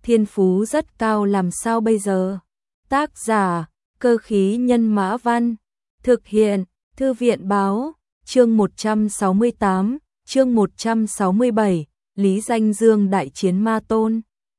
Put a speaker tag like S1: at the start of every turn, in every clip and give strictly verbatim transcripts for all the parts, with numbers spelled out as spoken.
S1: thiên phú rất cao làm sao bây giờ? Tác giả, Cơ khí nhân mã văn, thực hiện, Thư viện báo, chương một trăm sáu mươi tám, chương một trăm sáu mươi bảy, Lý Danh Dương đại chiến ma tôn.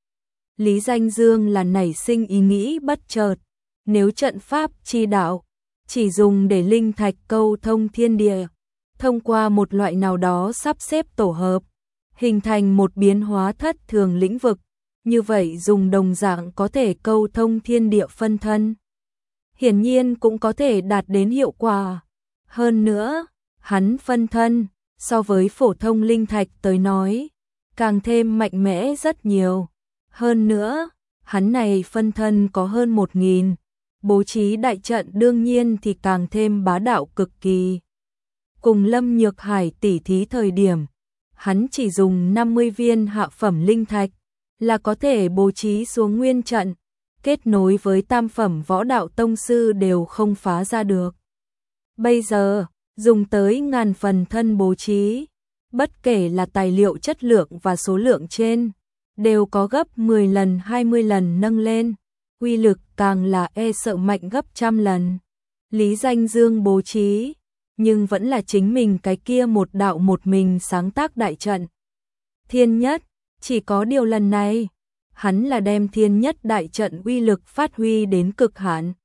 S1: Lý Danh Dương là nảy sinh ý nghĩ bất chợt, nếu trận pháp chi đạo chỉ dùng để linh thạch câu thông thiên địa, thông qua một loại nào đó sắp xếp tổ hợp, hình thành một biến hóa thất thường lĩnh vực, như vậy dùng đồng dạng có thể câu thông thiên địa phân thân. Hiển nhiên cũng có thể đạt đến hiệu quả. Hơn nữa, hắn phân thân, so với phổ thông linh thạch tới nói, càng thêm mạnh mẽ rất nhiều. Hơn nữa, hắn này phân thân có hơn một nghìn, bố trí đại trận đương nhiên thì càng thêm bá đạo cực kỳ. Cùng Lâm Nhược Hải tỉ thí thời điểm, hắn chỉ dùng năm mươi viên hạ phẩm linh thạch, là có thể bố trí xuống nguyên trận, kết nối với tam phẩm võ đạo tông sư đều không phá ra được. Bây giờ, dùng tới ngàn phần thân bố trí, bất kể là tài liệu chất lượng và số lượng trên, đều có gấp mười lần hai mươi lần nâng lên, uy lực càng là e sợ mạnh gấp trăm lần. Lý Danh Dương bố trí, nhưng vẫn là chính mình cái kia một đạo một mình sáng tác đại trận. Thiên nhất, chỉ có điều lần này, hắn là đem thiên nhất đại trận uy lực phát huy đến cực hạn.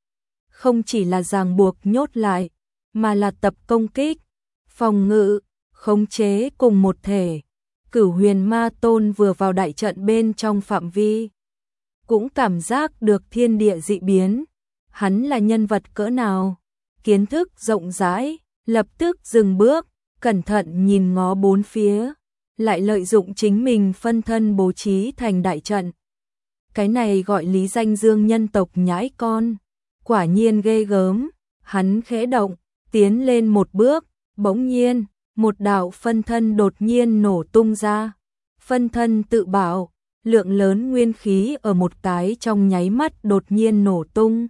S1: Không chỉ là ràng buộc nhốt lại, mà là tập công kích, phòng ngự, khống chế cùng một thể. Cửu huyền ma tôn vừa vào đại trận bên trong phạm vi, cũng cảm giác được thiên địa dị biến. Hắn là nhân vật cỡ nào? Kiến thức rộng rãi, lập tức dừng bước, cẩn thận nhìn ngó bốn phía, lại lợi dụng chính mình phân thân bố trí thành đại trận. Cái này gọi Lý Danh Dương nhân tộc nhãi con, quả nhiên ghê gớm. Hắn khẽ động, tiến lên một bước, bỗng nhiên, một đạo phân thân đột nhiên nổ tung ra. Phân thân tự bảo, lượng lớn nguyên khí ở một cái trong nháy mắt đột nhiên nổ tung,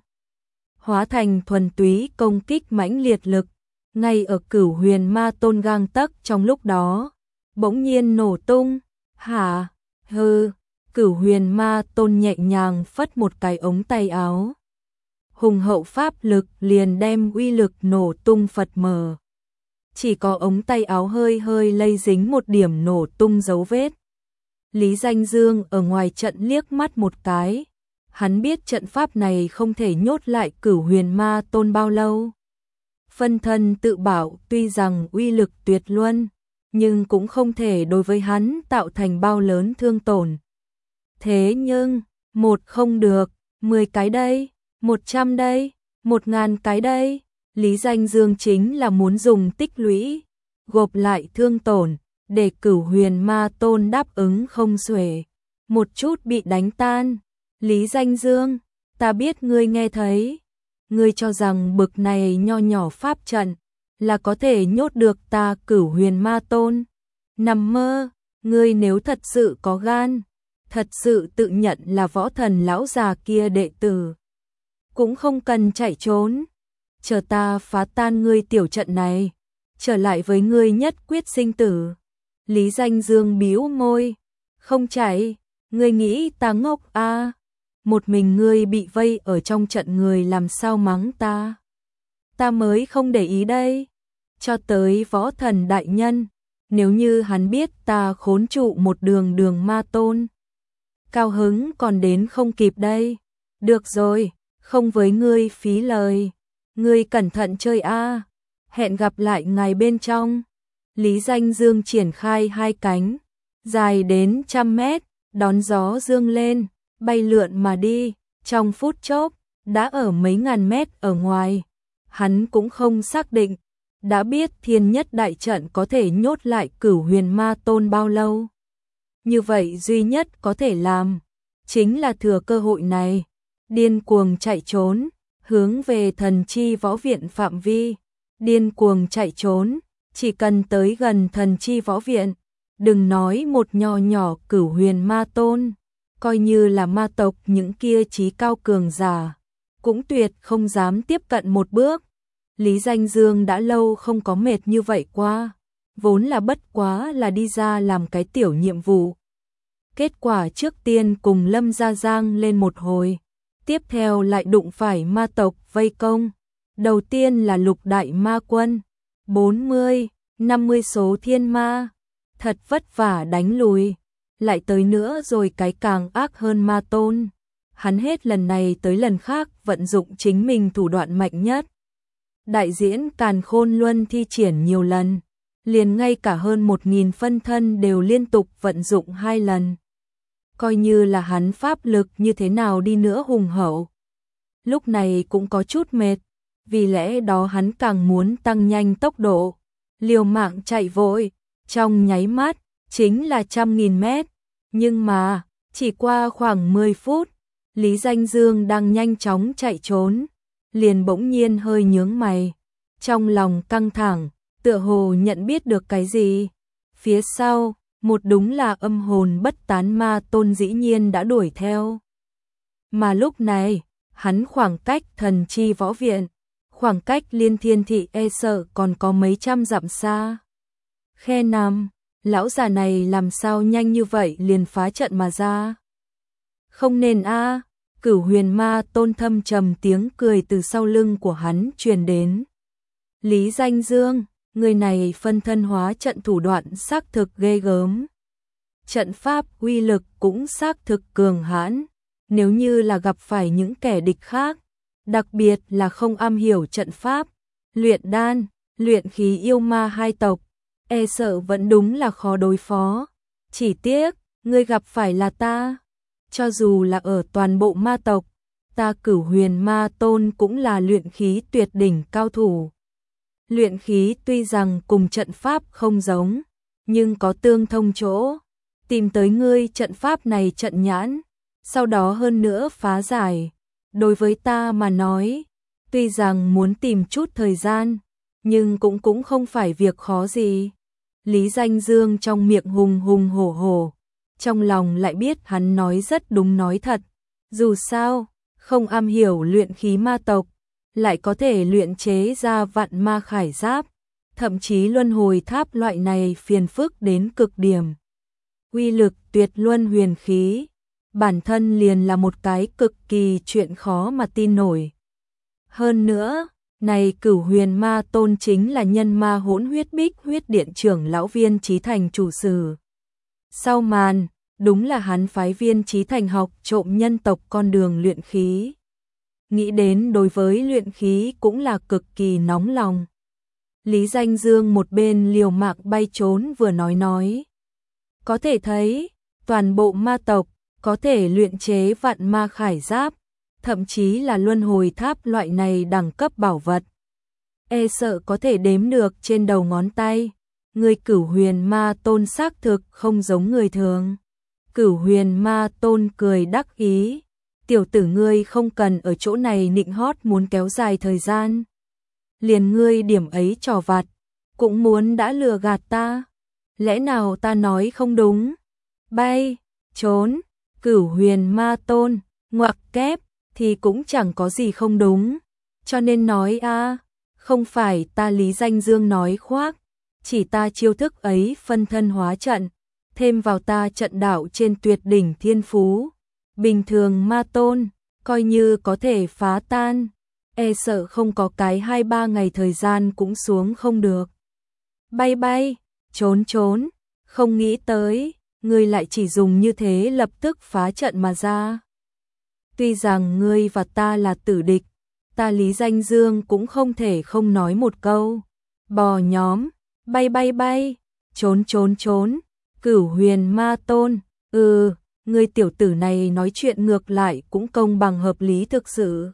S1: hóa thành thuần túy công kích mãnh liệt lực, ngay ở Cửu huyền ma tôn gang tấc trong lúc đó, bỗng nhiên nổ tung. Hả? Hừ. Cửu huyền ma tôn nhẹ nhàng phất một cái ống tay áo, hùng hậu pháp lực liền đem uy lực nổ tung phật mờ. Chỉ có ống tay áo hơi hơi lây dính một điểm nổ tung dấu vết. Lý Danh Dương ở ngoài trận liếc mắt một cái, hắn biết trận pháp này không thể nhốt lại Cửu huyền ma tôn bao lâu. Phân thân tự bảo tuy rằng uy lực tuyệt luân, nhưng cũng không thể đối với hắn tạo thành bao lớn thương tổn. Thế nhưng, một không được, mười cái đây, một trăm đây, một ngàn cái đây. Lý Danh Dương chính là muốn dùng tích lũy, gộp lại thương tổn, để Cửu huyền ma tôn đáp ứng không xuể, một chút bị đánh tan. Lý Danh Dương, ta biết ngươi nghe thấy, ngươi cho rằng bực này nho nhỏ pháp trận, là có thể nhốt được ta Cửu huyền ma tôn. Nằm mơ, ngươi nếu thật sự có gan, thật sự tự nhận là võ thần lão già kia đệ tử, cũng không cần chạy trốn. Chờ ta phá tan ngươi tiểu trận này, trở lại với ngươi nhất quyết sinh tử. Lý Danh Dương bĩu môi, không chạy, ngươi nghĩ ta ngốc à? Một mình ngươi bị vây ở trong trận người làm sao mắng ta? Ta mới không để ý đây. Cho tới võ thần đại nhân, nếu như hắn biết ta khốn trụ một đường đường ma tôn, cao hứng còn đến không kịp đây. Được rồi, không với ngươi phí lời. Ngươi cẩn thận chơi a, hẹn gặp lại ngài bên trong. Lý Danh Dương triển khai hai cánh, dài đến trăm mét, đón gió dương lên, bay lượn mà đi, trong phút chốc, đã ở mấy ngàn mét ở ngoài. Hắn cũng không xác định, đã biết thiên nhất đại trận có thể nhốt lại Cửu huyền ma tôn bao lâu. Như vậy duy nhất có thể làm, chính là thừa cơ hội này, điên cuồng chạy trốn, hướng về thần chi võ viện phạm vi. Điên cuồng chạy trốn, chỉ cần tới gần thần chi võ viện, đừng nói một nho nhỏ Cửu huyền ma tôn, coi như là ma tộc những kia trí cao cường giả, cũng tuyệt không dám tiếp cận một bước. Lý Danh Dương đã lâu không có mệt như vậy qua, vốn là bất quá là đi ra làm cái tiểu nhiệm vụ. Kết quả trước tiên cùng Lâm Gia Giang lên một hồi, tiếp theo lại đụng phải ma tộc vây công. Đầu tiên là lục đại ma quân, bốn mươi, năm mươi số thiên ma, thật vất vả đánh lùi, lại tới nữa rồi cái càng ác hơn ma tôn. Hắn hết lần này tới lần khác vận dụng chính mình thủ đoạn mạnh nhất. Đại diễn Càn Khôn Luân thi triển nhiều lần, liền ngay cả hơn một nghìn phân thân đều liên tục vận dụng hai lần. Coi như là hắn pháp lực như thế nào đi nữa hùng hậu, lúc này cũng có chút mệt, vì lẽ đó hắn càng muốn tăng nhanh tốc độ, liều mạng chạy vội, trong nháy mắt, chính là trăm nghìn mét. Nhưng mà, chỉ qua khoảng mười phút, Lý Danh Dương đang nhanh chóng chạy trốn, liền bỗng nhiên hơi nhướng mày, trong lòng căng thẳng, tựa hồ nhận biết được cái gì. Phía sau, một đúng là âm hồn bất tán ma tôn dĩ nhiên đã đuổi theo. Mà lúc này, hắn khoảng cách thần chi võ viện, khoảng cách Liên Thiên Thị e sợ còn có mấy trăm dặm xa. Khe Nam, lão già này làm sao nhanh như vậy liền phá trận mà ra? Không nên a. Cửu Huyền Ma Tôn thâm trầm tiếng cười từ sau lưng của hắn truyền đến. Lý Danh Dương, người này phân thân hóa trận thủ đoạn xác thực ghê gớm. Trận pháp uy lực cũng xác thực cường hãn, nếu như là gặp phải những kẻ địch khác, đặc biệt là không am hiểu trận pháp, luyện đan, luyện khí yêu ma hai tộc, e sợ vẫn đúng là khó đối phó. Chỉ tiếc, ngươi gặp phải là ta. Cho dù là ở toàn bộ ma tộc, ta Cửu Huyền Ma Tôn cũng là luyện khí tuyệt đỉnh cao thủ. Luyện khí tuy rằng cùng trận pháp không giống, nhưng có tương thông chỗ. Tìm tới ngươi trận pháp này trận nhãn, sau đó hơn nữa phá giải. Đối với ta mà nói, tuy rằng muốn tìm chút thời gian, nhưng cũng cũng không phải việc khó gì. Lý Danh Dương trong miệng hùng hùng hổ hổ, trong lòng lại biết hắn nói rất đúng nói thật. Dù sao, không am hiểu luyện khí ma tộc, lại có thể luyện chế ra vạn ma khải giáp, thậm chí luân hồi tháp loại này phiền phức đến cực điểm. Uy lực tuyệt luân huyền khí, bản thân liền là một cái cực kỳ chuyện khó mà tin nổi. Hơn nữa, này Cửu Huyền Ma Tôn chính là nhân ma hỗn huyết bích huyết điện trưởng lão Viên Chí Thành chủ sử. Sau màn, đúng là hắn phái Viên Chí Thành học trộm nhân tộc con đường luyện khí. Nghĩ đến đối với luyện khí cũng là cực kỳ nóng lòng. Lý Danh Dương một bên liều mạng bay trốn vừa nói nói. Có thể thấy, toàn bộ ma tộc có thể luyện chế vạn ma khải giáp, thậm chí là luân hồi tháp loại này đẳng cấp bảo vật. E sợ có thể đếm được trên đầu ngón tay. Người Cửu Huyền Ma Tôn xác thực không giống người thường. Cửu Huyền Ma Tôn cười đắc ý. Tiểu tử ngươi không cần ở chỗ này nịnh hót muốn kéo dài thời gian. Liền ngươi điểm ấy trò vặt, cũng muốn đã lừa gạt ta. Lẽ nào ta nói không đúng? Bay, trốn, Cửu Huyền Ma Tôn, ngoặc kép, thì cũng chẳng có gì không đúng. Cho nên nói a, không phải ta Lý Danh Dương nói khoác, chỉ ta chiêu thức ấy phân thân hóa trận, thêm vào ta trận đạo trên tuyệt đỉnh thiên phú. Bình thường ma tôn, coi như có thể phá tan, e sợ không có cái hai ba ngày thời gian cũng xuống không được. Bay bay, trốn trốn, không nghĩ tới, ngươi lại chỉ dùng như thế lập tức phá trận mà ra. Tuy rằng ngươi và ta là tử địch, ta Lý Danh Dương cũng không thể không nói một câu. Bò nhóm, bay bay bay, trốn trốn trốn, Cửu Huyền Ma Tôn, ừ. Người tiểu tử này nói chuyện ngược lại cũng công bằng hợp lý thực sự.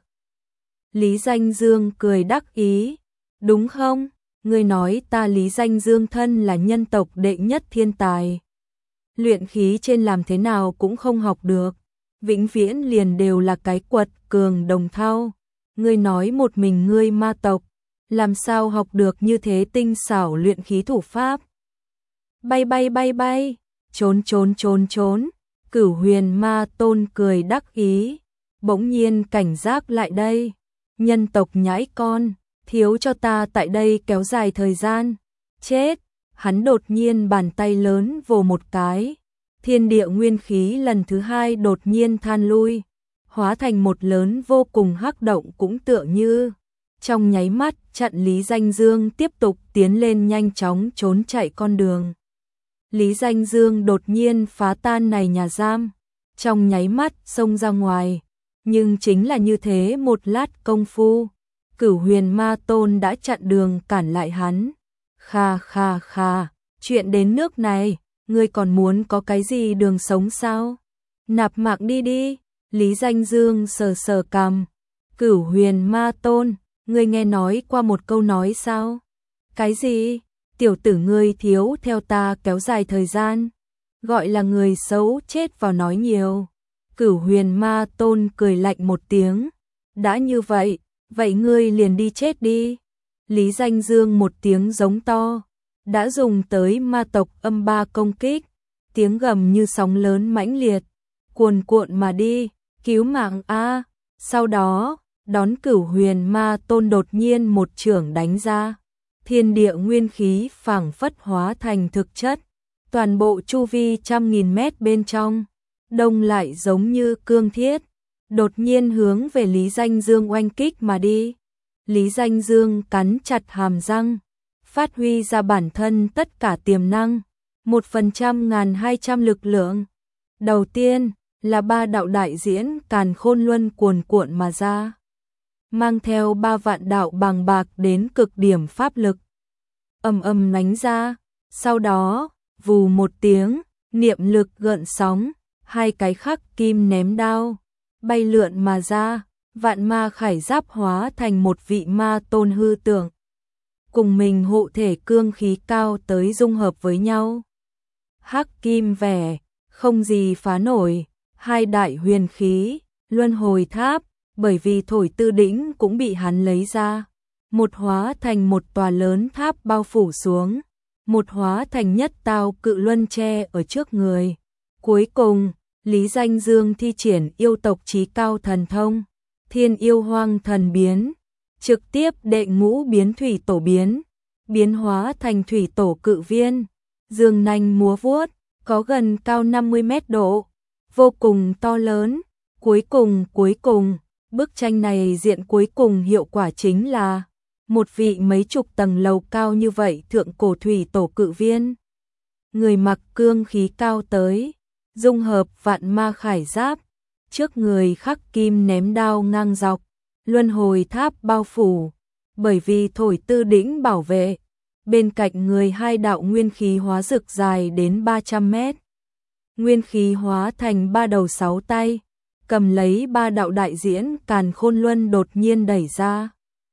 S1: Lý Danh Dương cười đắc ý. Đúng không? Người nói ta Lý Danh Dương thân là nhân tộc đệ nhất thiên tài. Luyện khí trên làm thế nào cũng không học được. Vĩnh viễn liền đều là cái quật cường đồng thau. Ngươi nói một mình ngươi ma tộc, làm sao học được như thế tinh xảo luyện khí thủ pháp. Bay bay bay bay, trốn trốn trốn trốn. Cửu Huyền Ma Tôn cười đắc ý, bỗng nhiên cảnh giác lại đây. Nhân tộc nhãi con, thiếu cho ta tại đây kéo dài thời gian. Chết, hắn đột nhiên bàn tay lớn vồ một cái. thiên địa nguyên khí lần thứ hai đột nhiên than lui, hóa thành một lớn vô cùng hắc động, cũng tựa như trong nháy mắt chặn Lý Danh Dương tiếp tục tiến lên nhanh chóng trốn chạy con đường. Lý Danh Dương đột nhiên phá tan này nhà giam, trong nháy mắt xông ra ngoài, nhưng chính là như thế một lát công phu, Cửu Huyền Ma Tôn đã chặn đường cản lại hắn. Kha kha kha, chuyện đến nước này, ngươi còn muốn có cái gì đường sống sao? Nạp mạng đi đi. Lý Danh Dương sờ sờ cằm. Cửu Huyền Ma Tôn, ngươi nghe nói qua một câu nói sao? Cái gì? Tiểu tử ngươi thiếu theo ta kéo dài thời gian, gọi là người xấu chết vào nói nhiều. Cửu Huyền Ma Tôn cười lạnh một tiếng. Đã như vậy, vậy ngươi liền đi chết đi. Lý Danh Dương một tiếng giống to, đã dùng tới ma tộc âm ba công kích, tiếng gầm như sóng lớn mãnh liệt, cuồn cuộn mà đi, cứu mạng a. Sau đó, đón Cửu Huyền Ma Tôn đột nhiên một chưởng đánh ra, thiên địa nguyên khí phảng phất hóa thành thực chất, toàn bộ chu vi trăm nghìn mét bên trong, đông lại giống như cương thiết, đột nhiên hướng về Lý Danh Dương oanh kích mà đi. Lý Danh Dương cắn chặt hàm răng, phát huy ra bản thân tất cả tiềm năng, một phần trăm ngàn hai trăm lực lượng. Đầu tiên là ba đạo đại diễn càn khôn luân cuồn cuộn mà ra, mang theo ba vạn đạo bàng bạc đến cực điểm pháp lực, ầm ầm đánh ra. Sau đó, vù một tiếng, niệm lực gợn sóng, hai cái khắc kim ném đao, bay lượn mà ra. Vạn ma khải giáp hóa thành một vị ma tôn hư tưởng, cùng mình hộ thể cương khí cao tới dung hợp với nhau. Hắc kim vẻ, không gì phá nổi, hai đại huyền khí, luân hồi tháp, bởi vì thổi tư đỉnh cũng bị hắn lấy ra. Một hóa thành một tòa lớn tháp bao phủ xuống, một hóa thành nhất tao cự luân tre ở trước người. Cuối cùng, Lý Danh Dương thi triển yêu tộc chí cao thần thông. Thiên yêu hoang thần biến, trực tiếp đệ ngũ biến thủy tổ biến, biến hóa thành thủy tổ cự viên, dương nanh múa vuốt, có gần cao năm mươi mét độ, vô cùng to lớn. Cuối cùng, cuối cùng, bức tranh này diện cuối cùng hiệu quả chính là một vị mấy chục tầng lầu cao như vậy thượng cổ thủy tổ cự viên. Người mặc cương khí cao tới, dung hợp vạn ma khải giáp, trước người khắc kim ném đao ngang dọc, luân hồi tháp bao phủ, bởi vì thổi tư đỉnh bảo vệ, bên cạnh người hai đạo nguyên khí hóa rực dài đến ba trăm mét. Nguyên khí hóa thành ba đầu sáu tay, cầm lấy ba đạo đại diễn càn khôn luân đột nhiên đẩy ra.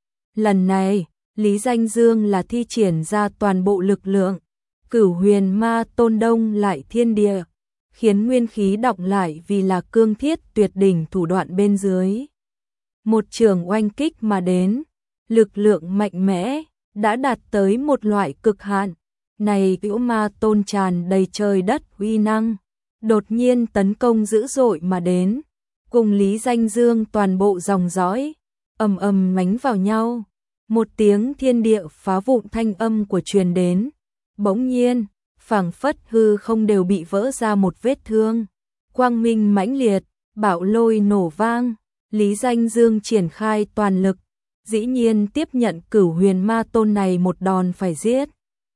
S1: Lần này, Lý Danh Dương là thi triển ra toàn bộ lực lượng, Cửu Huyền Ma Tôn đông lại thiên địa, khiến nguyên khí đọng lại vì là cương thiết tuyệt đỉnh thủ đoạn bên dưới. Một trường oanh kích mà đến, lực lượng mạnh mẽ, đã đạt tới một loại cực hạn. Này Cửu Ma Tôn tràn đầy trời đất uy năng, đột nhiên tấn công dữ dội mà đến, cùng Lý Danh Dương toàn bộ dòng dõi, ầm ầm mánh vào nhau. Một tiếng thiên địa phá vụn thanh âm của truyền đến, bỗng nhiên, phảng phất hư không đều bị vỡ ra một vết thương. Quang minh mãnh liệt, bạo lôi nổ vang, Lý Danh Dương triển khai toàn lực, dĩ nhiên tiếp nhận Cửu Huyền Ma Tôn này một đòn phải giết.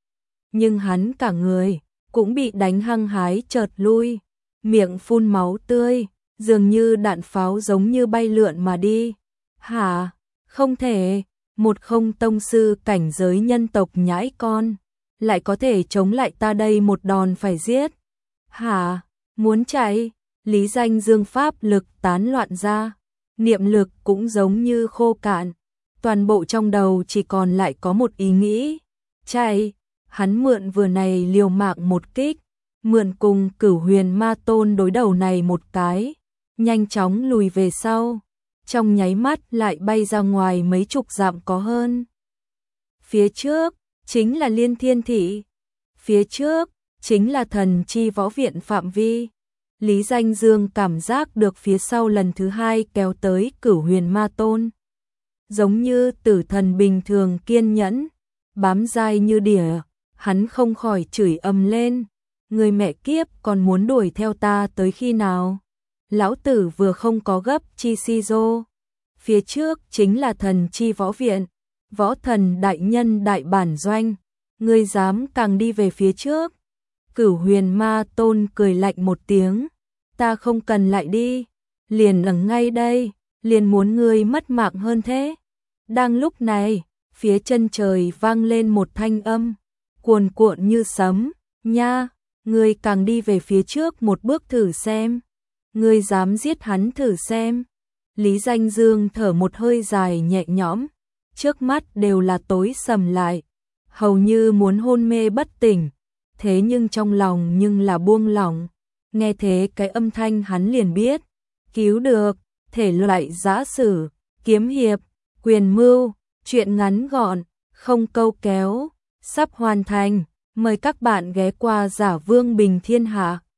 S1: Nhưng hắn cả người cũng bị đánh hăng hái chợt lui, miệng phun máu tươi, dường như đạn pháo giống như bay lượn mà đi. Hả? Không thể, một không tông sư cảnh giới nhân tộc nhãi con, lại có thể chống lại ta đây một đòn phải giết. Hả? Muốn chạy? Lý Danh Dương pháp lực tán loạn ra, niệm lực cũng giống như khô cạn, toàn bộ trong đầu chỉ còn lại có một ý nghĩ, chạy. Hắn mượn vừa này liều mạng một kích, mượn cùng Cửu Huyền Ma Tôn đối đầu này một cái, nhanh chóng lùi về sau, trong nháy mắt lại bay ra ngoài mấy chục dặm có hơn. Phía trước chính là Liên Thiên Thị, phía trước chính là Thần Chi Võ Viện phạm vi. Lý Danh Dương cảm giác được phía sau lần thứ hai kéo tới Cửu Huyền Ma Tôn, giống như tử thần bình thường kiên nhẫn, bám dai như đỉa. Hắn không khỏi chửi ầm lên, người mẹ kiếp còn muốn đuổi theo ta tới khi nào? Lão tử vừa không có gấp chi si rô. Phía trước chính là thần chi võ viện, võ thần đại nhân đại bản doanh, ngươi dám càng đi về phía trước. Cửu huyền ma tôn cười lạnh một tiếng, ta không cần lại đi, liền ở ngay đây, liền muốn ngươi mất mạng hơn thế. Đang lúc này, phía chân trời vang lên một thanh âm, cuồn cuộn như sấm, nha, ngươi càng đi về phía trước một bước thử xem, ngươi dám giết hắn thử xem. Lý Danh Dương thở một hơi dài nhẹ nhõm, trước mắt đều là tối sầm lại, hầu như muốn hôn mê bất tỉnh, thế nhưng trong lòng nhưng là buông lỏng, nghe thế cái âm thanh hắn liền biết, cứu được, thể loại giã sử, kiếm hiệp, quyền mưu, truyện ngắn gọn, không câu kéo, sắp hoàn thành, mời các bạn ghé qua Giả Vương Bình Thiên Hạ.